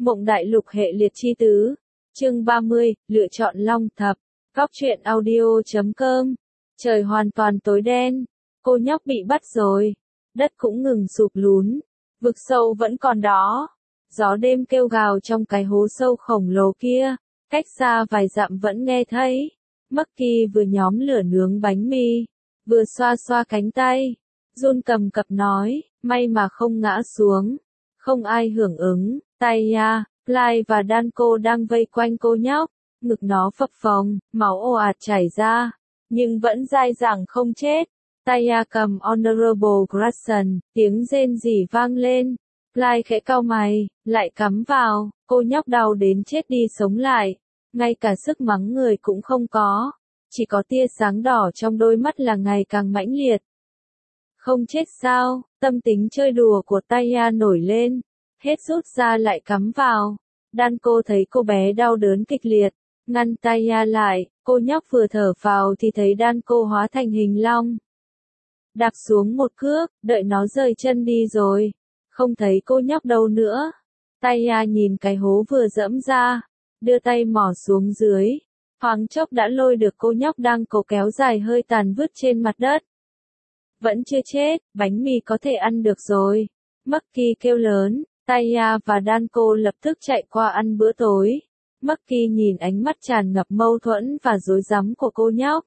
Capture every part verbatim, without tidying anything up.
Mộng Đại Lục hệ liệt chi tứ. Chương ba mươi, lựa chọn long thập. Góc truyện audio chấm com. Trời hoàn toàn tối đen. Cô nhóc bị bắt rồi. Đất cũng ngừng sụp lún. Vực sâu vẫn còn đó. Gió đêm kêu gào trong cái hố sâu khổng lồ kia. Cách xa vài dặm vẫn nghe thấy. Mcky vừa nhóm lửa nướng bánh mì. Vừa xoa xoa cánh tay. Run cầm cập nói, may mà không ngã xuống. Không ai hưởng ứng. Taya, Fly và Danko đang vây quanh cô nhóc. Ngực nó phập phồng, máu ồ ạt chảy ra. Nhưng vẫn dai dẳng không chết. Taya cầm Honorable Grayson, tiếng rên rỉ vang lên. Fly khẽ cau mày, lại cắm vào. Cô nhóc đau đến chết đi sống lại. Ngay cả sức mắng người cũng không có. Chỉ có tia sáng đỏ trong đôi mắt là ngày càng mãnh liệt. Không chết sao? Tâm tính chơi đùa của Taya nổi lên. Hết rút ra lại cắm vào. Danko thấy cô bé đau đớn kịch liệt. Ngăn Taya lại. Cô nhóc vừa thở vào thì thấy Danko hóa thành hình long. Đạp xuống một cước, đợi nó rời chân đi rồi. Không thấy cô nhóc đâu nữa. Taya nhìn cái hố vừa dẫm ra. Đưa tay mò xuống dưới. Thoáng chốc đã lôi được cô nhóc đang cố kéo dài hơi tàn vứt trên mặt đất. Vẫn chưa chết, bánh mì có thể ăn được rồi. Mcky kêu lớn, Taya và Danko lập tức chạy qua ăn bữa tối. Mcky nhìn ánh mắt tràn ngập mâu thuẫn và rối rắm của cô nhóc.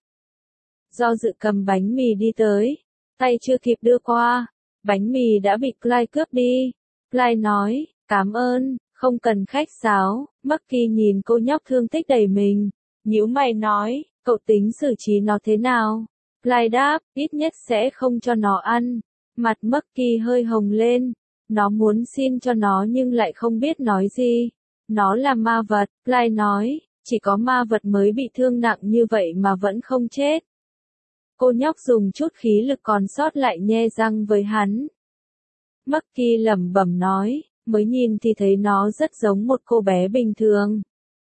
Do dự cầm bánh mì đi tới, tay chưa kịp đưa qua, bánh mì đã bị Clyde cướp đi. Clyde nói, cảm ơn, không cần khách sáo. Mcky nhìn cô nhóc thương tích đầy mình, nhíu mày nói, cậu tính xử trí nó thế nào? Clyde đáp, ít nhất sẽ không cho nó ăn. Mặt Mcky hơi hồng lên. Nó muốn xin cho nó nhưng lại không biết nói gì. Nó là ma vật, Clyde nói, chỉ có ma vật mới bị thương nặng như vậy mà vẫn không chết. Cô nhóc dùng chút khí lực còn sót lại nhe răng với hắn. Mcky lẩm bẩm nói, mới nhìn thì thấy nó rất giống một cô bé bình thường.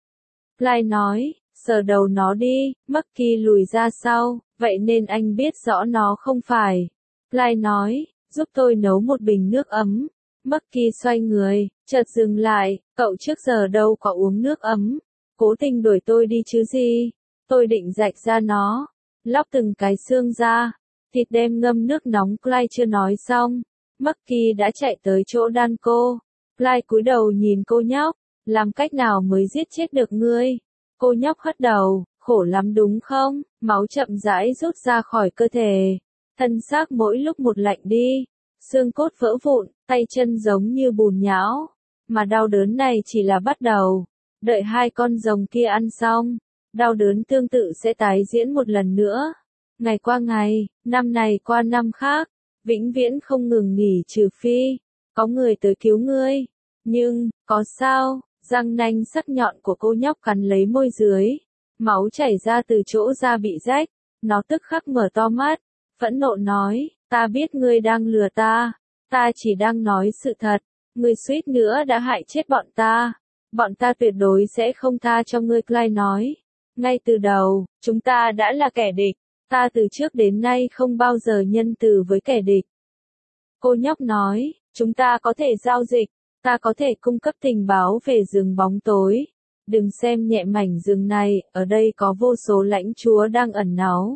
Clyde nói, sờ đầu nó đi. Mcky lùi ra sau, vậy nên anh biết rõ nó không phải. Clyde nói, giúp tôi nấu một bình nước ấm. Mcky xoay người, chợt dừng lại, cậu trước giờ đâu có uống nước ấm. Cố tình đuổi tôi đi chứ gì. Tôi định rạch ra nó, lóc từng cái xương ra, thịt đem ngâm nước nóng. Clyde chưa nói xong, Mcky đã chạy tới chỗ Danko. Clyde cúi đầu nhìn cô nhóc, làm cách nào mới giết chết được ngươi? Cô nhóc hất đầu, khổ lắm đúng không? Máu chậm rãi rút ra khỏi cơ thể. Thân xác mỗi lúc một lạnh đi. Xương cốt vỡ vụn, tay chân giống như bùn nhão. Mà đau đớn này chỉ là bắt đầu. Đợi hai con rồng kia ăn xong, đau đớn tương tự sẽ tái diễn một lần nữa. Ngày qua ngày, năm này qua năm khác, vĩnh viễn không ngừng nghỉ trừ phi có người tới cứu ngươi. Nhưng, có sao? Răng nanh sắc nhọn của cô nhóc cắn lấy môi dưới. Máu chảy ra từ chỗ da bị rách. Nó tức khắc mở to mắt. Phẫn nộ nói, ta biết ngươi đang lừa ta. Ta chỉ đang nói sự thật. Ngươi suýt nữa đã hại chết bọn ta. Bọn ta tuyệt đối sẽ không tha cho ngươi. Clyde nói. Ngay từ đầu, chúng ta đã là kẻ địch. Ta từ trước đến nay không bao giờ nhân từ với kẻ địch. Cô nhóc nói, chúng ta có thể giao dịch. Ta có thể cung cấp tình báo về rừng bóng tối. Đừng xem nhẹ mảnh rừng này, ở đây có vô số lãnh chúa đang ẩn náu.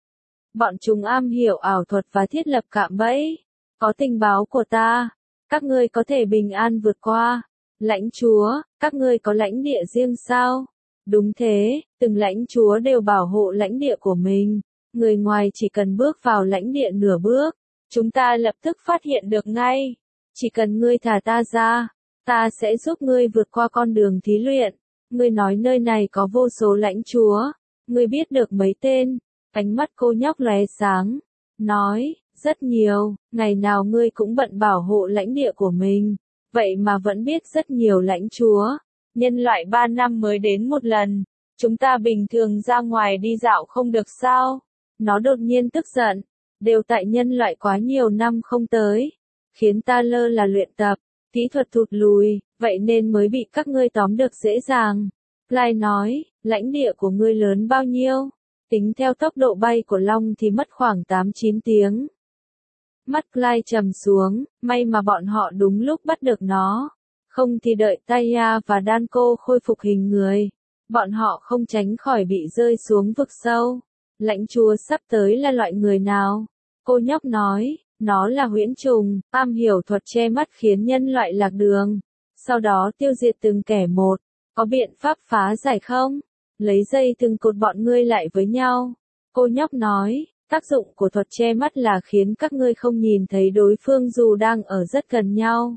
Bọn chúng am hiểu ảo thuật và thiết lập cạm bẫy. Có tình báo của ta, các ngươi có thể bình an vượt qua. Lãnh chúa, các ngươi có lãnh địa riêng sao? Đúng thế, từng lãnh chúa đều bảo hộ lãnh địa của mình. Người ngoài chỉ cần bước vào lãnh địa nửa bước, chúng ta lập tức phát hiện được ngay. Chỉ cần ngươi thả ta ra, ta sẽ giúp ngươi vượt qua con đường thí luyện. Ngươi nói nơi này có vô số lãnh chúa. Ngươi biết được mấy tên? Ánh mắt cô nhóc lóe sáng. Nói, rất nhiều, ngày nào ngươi cũng bận bảo hộ lãnh địa của mình. Vậy mà vẫn biết rất nhiều lãnh chúa. Nhân loại ba năm mới đến một lần. Chúng ta bình thường ra ngoài đi dạo không được sao? Nó đột nhiên tức giận. Đều tại nhân loại quá nhiều năm không tới. Khiến ta lơ là luyện tập, kỹ thuật thụt lùi, vậy nên mới bị các ngươi tóm được dễ dàng. Clyde nói, lãnh địa của ngươi lớn bao nhiêu? Tính theo tốc độ bay của long thì mất khoảng tám chín tiếng. Mắt Clyde trầm xuống, may mà bọn họ đúng lúc bắt được nó. Không thì đợi Taya và Danko khôi phục hình người, bọn họ không tránh khỏi bị rơi xuống vực sâu. Lãnh chúa sắp tới là loại người nào? Cô nhóc nói, nó là huyễn trùng, am hiểu thuật che mắt khiến nhân loại lạc đường, sau đó tiêu diệt từng kẻ một. Có biện pháp phá giải không? Lấy dây thừng cột bọn ngươi lại với nhau. Cô nhóc nói, tác dụng của thuật che mắt là khiến các ngươi không nhìn thấy đối phương dù đang ở rất gần nhau.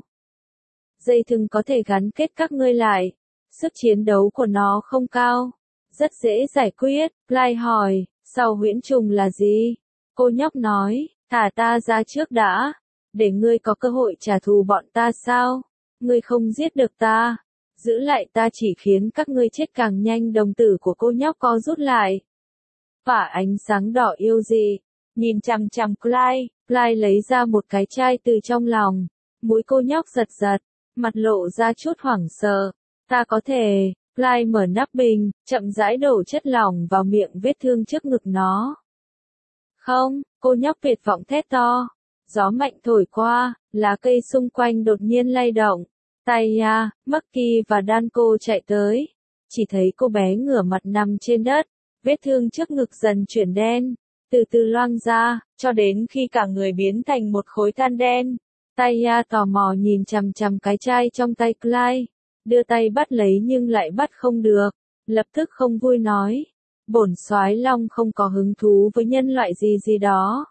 Dây thừng có thể gắn kết các ngươi lại. Sức chiến đấu của nó không cao. Rất dễ giải quyết. Lai hỏi, sau huyễn trùng là gì? Cô nhóc nói, thả ta ra trước đã. Để ngươi có cơ hội trả thù bọn ta sao? Ngươi không giết được ta. Giữ lại ta chỉ khiến các ngươi chết càng nhanh. Đồng tử của cô nhóc co rút lại. Và ánh sáng đỏ yêu dị. Nhìn chằm chằm Clyde. Clyde lấy ra một cái chai từ trong lòng. Mũi cô nhóc giật giật. Mặt lộ ra chút hoảng sợ. Ta có thể. Clyde mở nắp bình, chậm rãi đổ chất lỏng vào miệng vết thương trước ngực nó. Không, cô nhóc tuyệt vọng thét to. Gió mạnh thổi qua, lá cây xung quanh đột nhiên lay động. Taya, Maki và Danko chạy tới. Chỉ thấy cô bé ngửa mặt nằm trên đất, vết thương trước ngực dần chuyển đen, từ từ loang ra, cho đến khi cả người biến thành một khối than đen. Taya tò mò nhìn chằm chằm cái chai trong tay Clyde, đưa tay bắt lấy nhưng lại bắt không được, lập tức không vui nói. Bổn soái long không có hứng thú với nhân loại gì gì đó.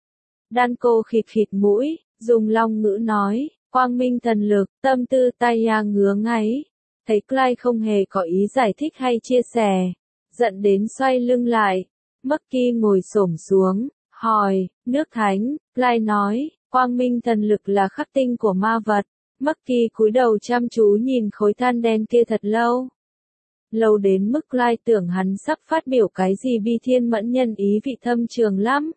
Danko khịt khịt mũi, dùng long ngữ nói, quang minh thần lực, tâm tư Taya ngứa ngáy. Thấy Clyde không hề có ý giải thích hay chia sẻ, giận đến xoay lưng lại. Maki ngồi xổm xuống, hỏi, nước thánh, Clyde nói, quang minh thần lực là khắc tinh của ma vật. Maki cúi đầu chăm chú nhìn khối than đen kia thật lâu. Lâu đến mức Clyde tưởng hắn sắp phát biểu cái gì bi thiên mẫn nhân ý vị thâm trường lắm.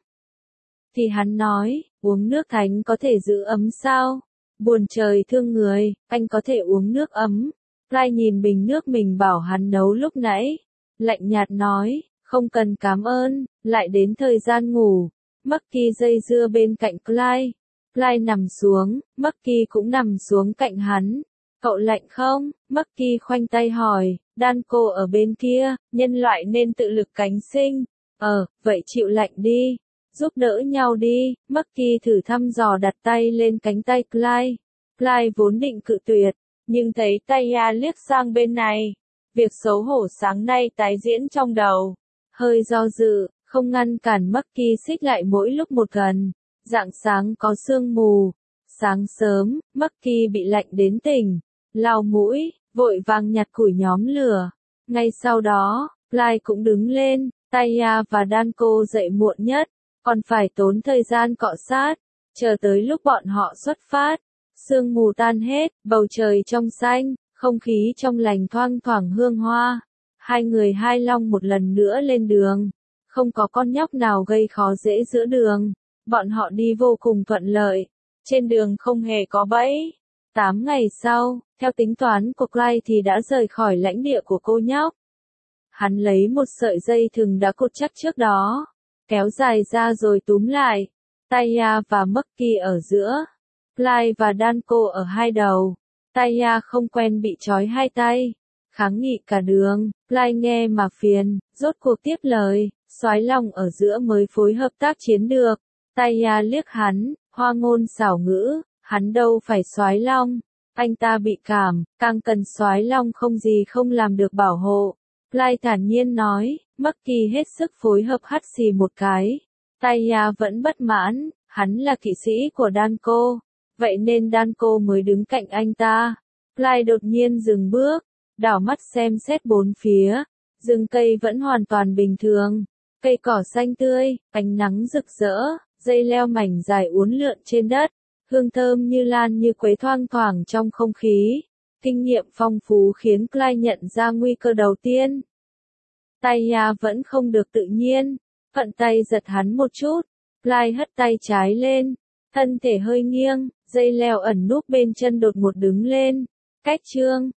Thì hắn nói, uống nước thánh có thể giữ ấm sao? Buồn trời thương người, anh có thể uống nước ấm. Clyde nhìn bình nước mình bảo hắn nấu lúc nãy. Lạnh nhạt nói, không cần cảm ơn, lại đến thời gian ngủ. Maki dây dưa bên cạnh Clyde. Clyde nằm xuống, Maki cũng nằm xuống cạnh hắn. Cậu lạnh không? Maki khoanh tay hỏi, Danko ở bên kia, nhân loại nên tự lực cánh sinh. Ờ, vậy chịu lạnh đi. Giúp đỡ nhau đi. Maki thử thăm dò đặt tay lên cánh tay Clyde. Clyde vốn định cự tuyệt, nhưng thấy Taya liếc sang bên này. Việc xấu hổ sáng nay tái diễn trong đầu. Hơi do dự, không ngăn cản Maki xích lại mỗi lúc một gần. Rạng sáng có sương mù. Sáng sớm, Maki bị lạnh đến tỉnh. Lau mũi, vội vàng nhặt củi nhóm lửa. Ngay sau đó, Clyde cũng đứng lên. Taya và Danko dậy muộn nhất, còn phải tốn thời gian cọ sát. Chờ tới lúc bọn họ xuất phát, sương mù tan hết, bầu trời trong xanh, không khí trong lành thoang thoảng hương hoa. Hai người hai long một lần nữa lên đường. Không có con nhóc nào gây khó dễ giữa đường. Bọn họ đi vô cùng thuận lợi. Trên đường không hề có bẫy. Tám ngày sau, theo tính toán của Clyde thì đã rời khỏi lãnh địa của cô nhóc. Hắn lấy một sợi dây thừng đã cột chắc trước đó, kéo dài ra rồi túm lại. Taya và Maki ở giữa, Clyde và Danko ở hai đầu. Taya không quen bị trói hai tay, kháng nghị cả đường. Clyde nghe mà phiền, rốt cuộc tiếp lời, soái long ở giữa mới phối hợp tác chiến được. Taya liếc hắn, hoa ngôn xảo ngữ, hắn đâu phải soái long, anh ta bị cảm, càng cần soái long không gì không làm được bảo hộ. Clyde thản nhiên nói, Maki hết sức phối hợp hắt xì một cái. Taya vẫn bất mãn, hắn là kỵ sĩ của Danko, vậy nên Danko mới đứng cạnh anh ta. Clyde đột nhiên dừng bước, đảo mắt xem xét bốn phía, rừng cây vẫn hoàn toàn bình thường, cây cỏ xanh tươi, ánh nắng rực rỡ, dây leo mảnh dài uốn lượn trên đất, hương thơm như lan như quế thoang thoảng trong không khí. Kinh nghiệm phong phú khiến Clyde nhận ra nguy cơ đầu tiên. Taya vẫn không được tự nhiên, phận tay giật hắn một chút. Clyde hất tay trái lên, thân thể hơi nghiêng, dây leo ẩn núp bên chân đột ngột đứng lên. Cách chương